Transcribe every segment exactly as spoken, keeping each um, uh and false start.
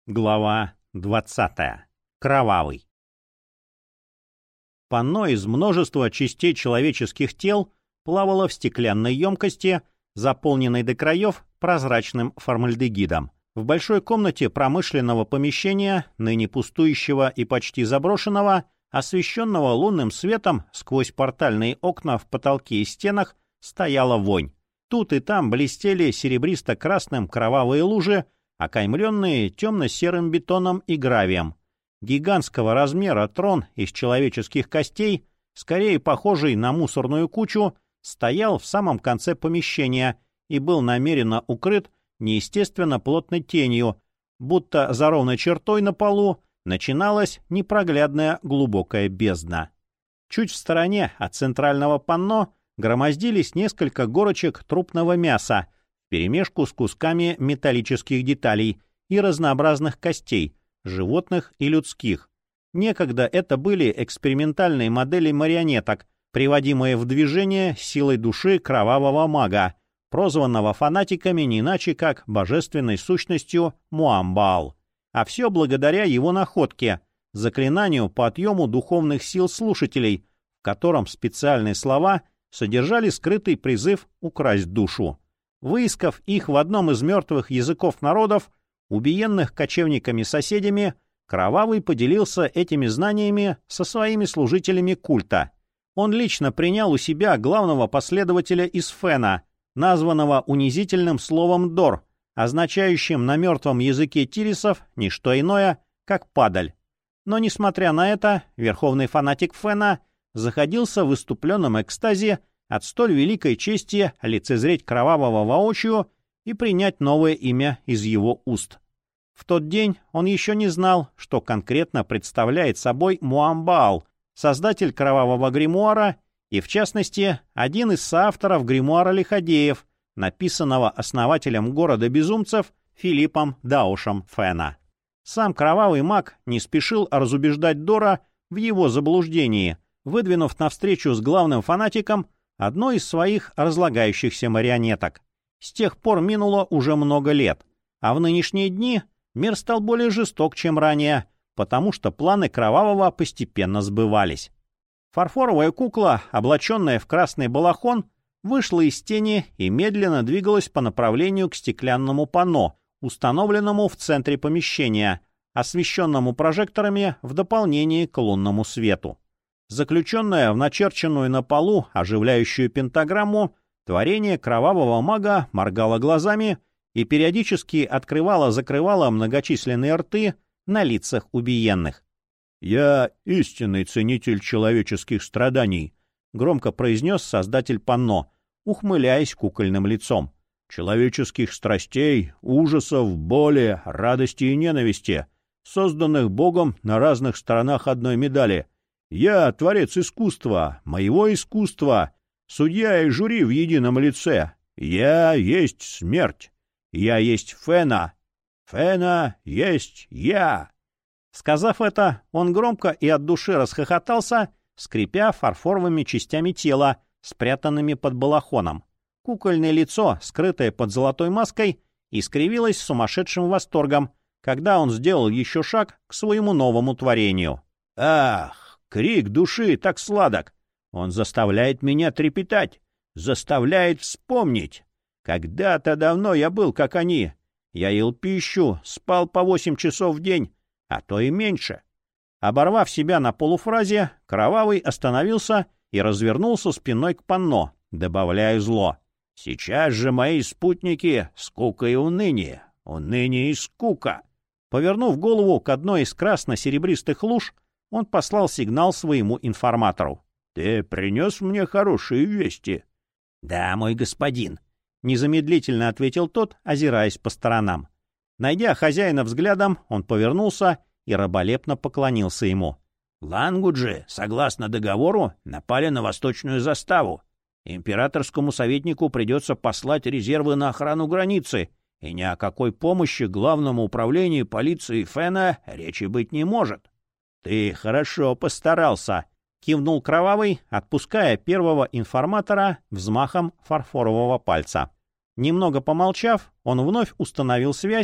Глава двадцатая. Кровавый. Панно из множества частей человеческих тел плавало в стеклянной емкости, заполненной до краев прозрачным формальдегидом. В большой комнате промышленного помещения, ныне пустующего и почти заброшенного, освещенного лунным светом сквозь портальные окна в потолке и стенах, стояла вонь. Тут и там блестели серебристо-красным кровавые лужи, окаймленные темно-серым бетоном и гравием. Гигантского размера трон из человеческих костей, скорее похожий на мусорную кучу, стоял в самом конце помещения и был намеренно укрыт неестественно плотной тенью, будто за ровной чертой на полу начиналась непроглядная глубокая бездна. Чуть в стороне от центрального панно громоздились несколько горочек трупного мяса, вперемешку с кусками металлических деталей и разнообразных костей, животных и людских. Некогда это были экспериментальные модели марионеток, приводимые в движение силой души кровавого мага, прозванного фанатиками не иначе как божественной сущностью Муамбаал. А все благодаря его находке, заклинанию по отъему духовных сил слушателей, в котором специальные слова содержали скрытый призыв украсть душу. Выискав их в одном из мертвых языков народов, убиенных кочевниками-соседями, Кровавый поделился этими знаниями со своими служителями культа. Он лично принял у себя главного последователя из Фена, названного унизительным словом «дор», означающим на мертвом языке тирисов не что иное, как «падаль». Но, несмотря на это, верховный фанатик Фена заходился в выступленном экстазе от столь великой чести лицезреть Кровавого воочию и принять новое имя из его уст. В тот день он еще не знал, что конкретно представляет собой Муамбаал, создатель Кровавого гримуара и, в частности, один из соавторов гримуара Лиходеев, написанного основателем города безумцев Филиппом Даушем Фена. Сам Кровавый маг не спешил разубеждать Дора в его заблуждении, выдвинув навстречу с главным фанатиком одну из своих разлагающихся марионеток. С тех пор минуло уже много лет, а в нынешние дни мир стал более жесток, чем ранее, потому что планы Кровавого постепенно сбывались. Фарфоровая кукла, облаченная в красный балахон, вышла из тени и медленно двигалась по направлению к стеклянному панно, установленному в центре помещения, освещенному прожекторами в дополнение к лунному свету. Заключенная в начерченную на полу оживляющую пентаграмму, творение Кровавого мага моргало глазами и периодически открывало-закрывало многочисленные рты на лицах убиенных. «Я истинный ценитель человеческих страданий», — громко произнес создатель панно, ухмыляясь кукольным лицом. «Человеческих страстей, ужасов, боли, радости и ненависти, созданных Богом на разных сторонах одной медали. Я творец искусства, моего искусства, судья и жюри в едином лице. Я есть смерть. Я есть Фена. Фена есть я». Сказав это, он громко и от души расхохотался, скрипя фарфоровыми частями тела, спрятанными под балахоном. Кукольное лицо, скрытое под золотой маской, искривилось сумасшедшим восторгом, когда он сделал еще шаг к своему новому творению. «Ах, крик души так сладок! Он заставляет меня трепетать, заставляет вспомнить. Когда-то давно я был, как они. Я ел пищу, спал по восемь часов в день, а то и меньше». Оборвав себя на полуфразе, Кровавый остановился и развернулся спиной к панно, добавляя зло. «Сейчас же мои спутники — скука и уныние, уныние и скука». Повернув голову к одной из красно-серебристых луж, он послал сигнал своему информатору. «Ты принес мне хорошие вести?» «Да, мой господин», — незамедлительно ответил тот, озираясь по сторонам. Найдя хозяина взглядом, он повернулся и раболепно поклонился ему. «Лангуджи, согласно договору, напали на восточную заставу. Императорскому советнику придется послать резервы на охрану границы, и ни о какой помощи главному управлению полиции Фена речи быть не может». «Ты хорошо постарался», — кивнул Кровавый, отпуская первого информатора взмахом фарфорового пальца. Немного помолчав, он вновь установил связь,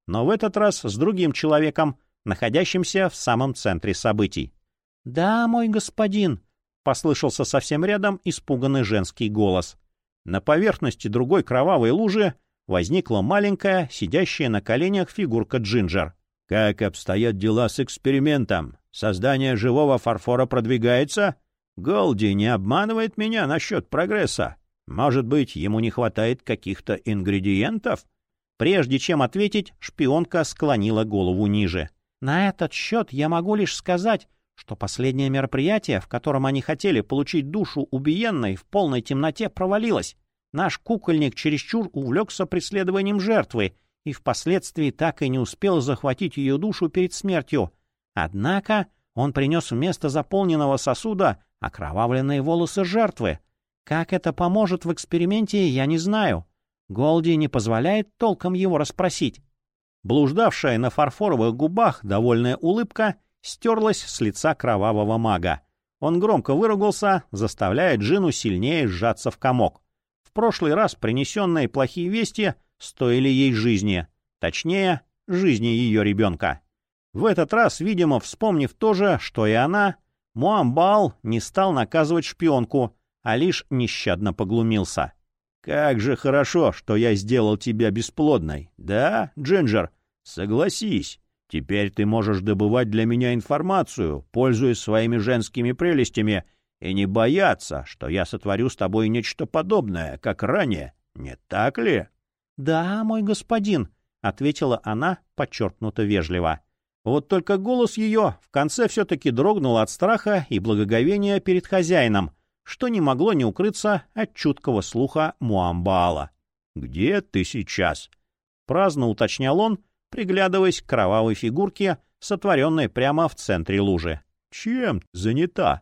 но в этот раз с другим человеком, находящимся в самом центре событий. «Да, мой господин», — послышался совсем рядом испуганный женский голос. На поверхности другой кровавой лужи возникла маленькая, сидящая на коленях фигурка Джинджер. «Как обстоят дела с экспериментом? Создание живого фарфора продвигается? Голди не обманывает меня насчет прогресса. Может быть, ему не хватает каких-то ингредиентов?» Прежде чем ответить, шпионка склонила голову ниже. «На этот счет я могу лишь сказать, что последнее мероприятие, в котором они хотели получить душу убиенной, в полной темноте провалилось. Наш кукольник чересчур увлекся преследованием жертвы и впоследствии так и не успел захватить ее душу перед смертью. Однако он принес вместо заполненного сосуда окровавленные волосы жертвы. Как это поможет в эксперименте, я не знаю. Голди не позволяет толком его расспросить». Блуждавшая на фарфоровых губах довольная улыбка стерлась с лица кровавого мага. Он громко выругался, заставляя Джину сильнее сжаться в комок. В прошлый раз принесенные плохие вести стоили ей жизни, точнее, жизни ее ребенка. В этот раз, видимо, вспомнив то же, что и она, Муамбаал не стал наказывать шпионку, а лишь нещадно поглумился. «Как же хорошо, что я сделал тебя бесплодной, да, Джинджер? Согласись, теперь ты можешь добывать для меня информацию, пользуясь своими женскими прелестями, и не бояться, что я сотворю с тобой нечто подобное, как ранее, не так ли?» «Да, мой господин», — ответила она подчеркнуто вежливо. Вот только голос ее в конце все-таки дрогнул от страха и благоговения перед хозяином, что не могло не укрыться от чуткого слуха Муамбаала. «Где ты сейчас?» — праздно уточнял он, приглядываясь к кровавой фигурке, сотворенной прямо в центре лужи. «Чем занята?»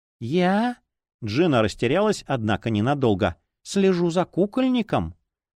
«Я?» — Джина растерялась, однако ненадолго. «Слежу за кукольником».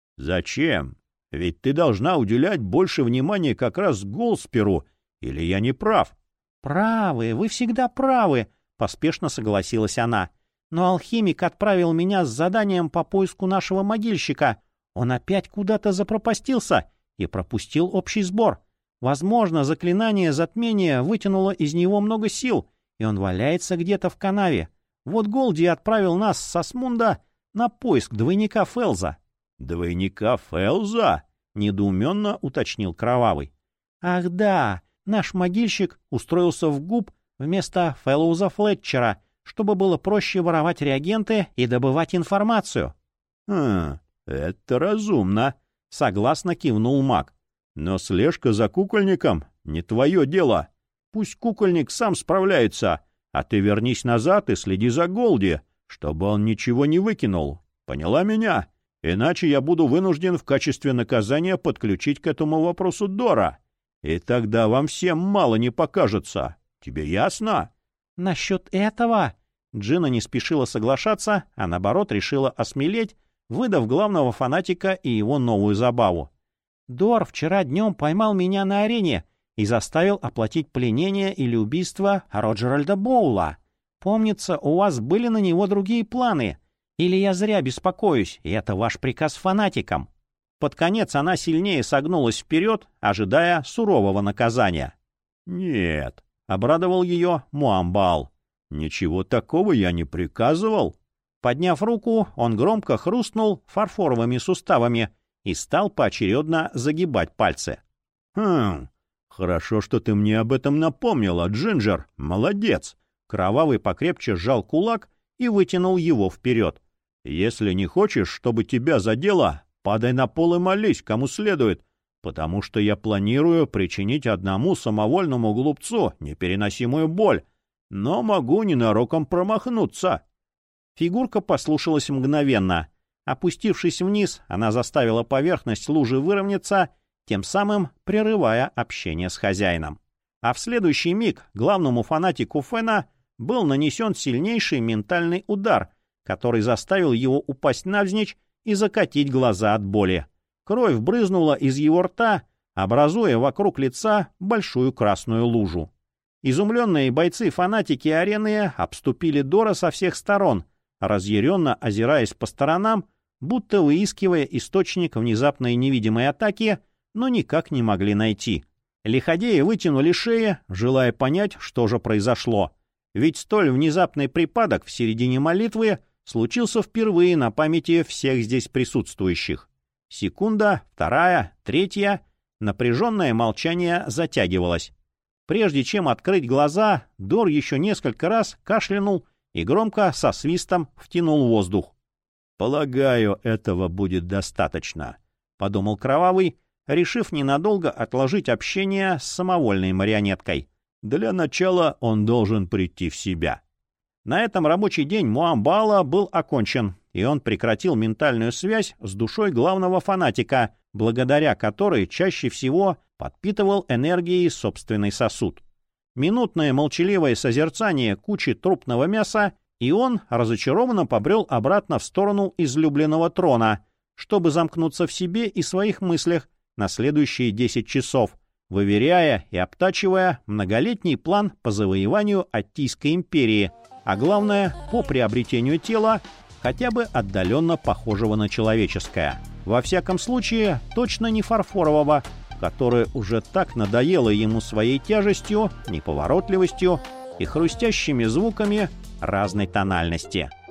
«Зачем? Ведь ты должна уделять больше внимания как раз Голсперу, или я не прав?» «Правы, вы всегда правы», — поспешно согласилась она. «Но алхимик отправил меня с заданием по поиску нашего могильщика. Он опять куда-то запропастился и пропустил общий сбор. Возможно, заклинание затмения вытянуло из него много сил, и он валяется где-то в канаве. Вот Голди отправил нас с Асмунда на поиск двойника Фелза». «Двойника Фелза?» — недоуменно уточнил Кровавый. «Ах да, наш могильщик устроился в губ вместо Фэллоуза Флетчера, чтобы было проще воровать реагенты и добывать информацию». «Хм, это разумно», — согласно кивнул маг. «Но слежка за кукольником — не твое дело. Пусть кукольник сам справляется, а ты вернись назад и следи за Голди, чтобы он ничего не выкинул. Поняла меня? Иначе я буду вынужден в качестве наказания подключить к этому вопросу Дора. И тогда вам всем мало не покажется. Тебе ясно?» «Насчет этого...» Джина не спешила соглашаться, а наоборот решила осмелеть, выдав главного фанатика и его новую забаву. «Дор вчера днем поймал меня на арене и заставил оплатить пленение или убийство Роджеральда Боула. Помнится, у вас были на него другие планы. Или я зря беспокоюсь, и это ваш приказ фанатикам?» Под конец она сильнее согнулась вперед, ожидая сурового наказания. «Нет», — обрадовал ее Муамбаал. «Ничего такого я не приказывал». Подняв руку, он громко хрустнул фарфоровыми суставами и стал поочередно загибать пальцы. «Хм, хорошо, что ты мне об этом напомнила, Джинджер. Молодец!» Кровавый покрепче сжал кулак и вытянул его вперед. «Если не хочешь, чтобы тебя задело, падай на пол и молись, кому следует, потому что я планирую причинить одному самовольному глупцу непереносимую боль, но могу ненароком промахнуться». Фигурка послушалась мгновенно. Опустившись вниз, она заставила поверхность лужи выровняться, тем самым прерывая общение с хозяином. А в следующий миг главному фанатику Фена был нанесен сильнейший ментальный удар, который заставил его упасть навзничь и закатить глаза от боли. Кровь брызнула из его рта, образуя вокруг лица большую красную лужу. Изумленные бойцы-фанатики арены обступили Дора со всех сторон, разъяренно озираясь по сторонам, будто выискивая источник внезапной невидимой атаки, но никак не могли найти. Лиходеи вытянули шеи, желая понять, что же произошло. Ведь столь внезапный припадок в середине молитвы случился впервые на памяти всех здесь присутствующих. Секунда, вторая, третья. Напряженное молчание затягивалось. Прежде чем открыть глаза, Дор еще несколько раз кашлянул и громко со свистом втянул воздух. «Полагаю, этого будет достаточно», — подумал Кровавый, решив ненадолго отложить общение с самовольной марионеткой. Для начала он должен прийти в себя. На этом рабочий день Муамбала был окончен, и он прекратил ментальную связь с душой главного фанатика, благодаря которой чаще всего подпитывал энергией собственный сосуд. Минутное молчаливое созерцание кучи трупного мяса, и он разочарованно побрел обратно в сторону излюбленного трона, чтобы замкнуться в себе и своих мыслях на следующие десять часов, выверяя и обтачивая многолетний план по завоеванию Аттийской империи, а главное, по приобретению тела, хотя бы отдаленно похожего на человеческое. Во всяком случае, точно не фарфорового, которое уже так надоело ему своей тяжестью, неповоротливостью и хрустящими звуками разной тональности.